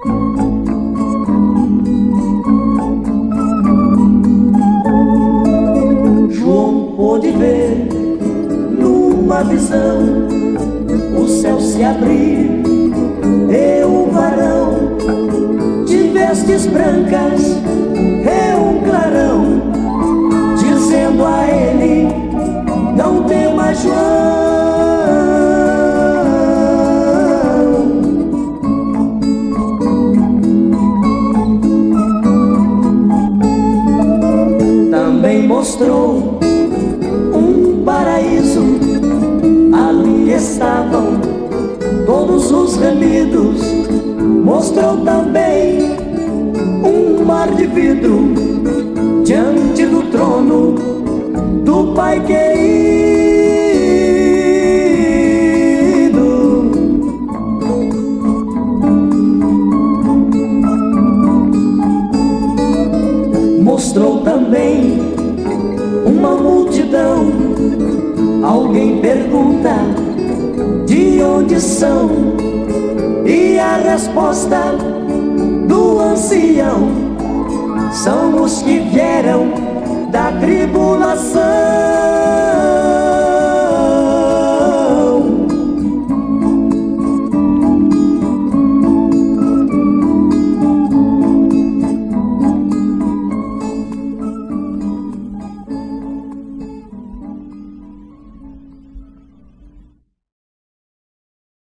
João pôde ver numa visão o céu se abrir e o varão de vestes brancas e um clarão dizendo a ele: não temas, João. Também mostrou um paraíso, ali estavam todos os remidos. Mostrou também um mar de vidro diante do trono do Pai querido. Mostrou também uma multidão. Alguém pergunta: de onde são? E a resposta do ancião: são os que vieram da tribulação.